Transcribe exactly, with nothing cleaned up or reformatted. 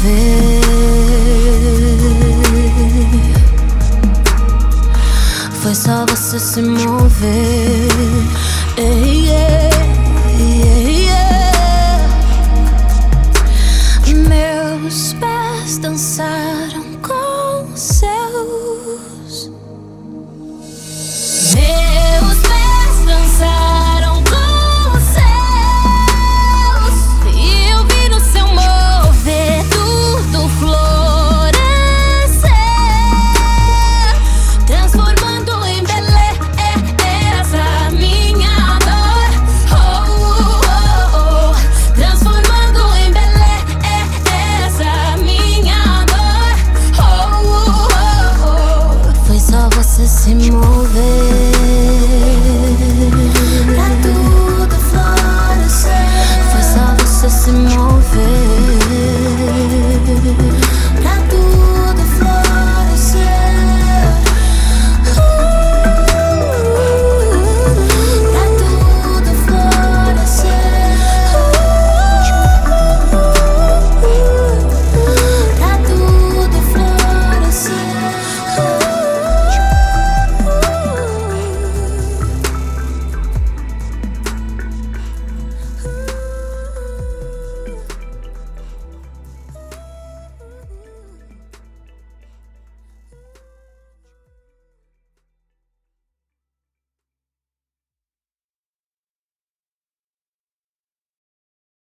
mover. Foi só você se mover. Ei, ei, ei, ei. Meus pés dançaram com os seus. Meus pés dançaram com os seus. E eu vi no seu mover tudo florescer, transformando em beleza minha dor. Oh, oh, oh. Transformando em beleza minha dor. Oh, oh, oh. Foi só você se mover.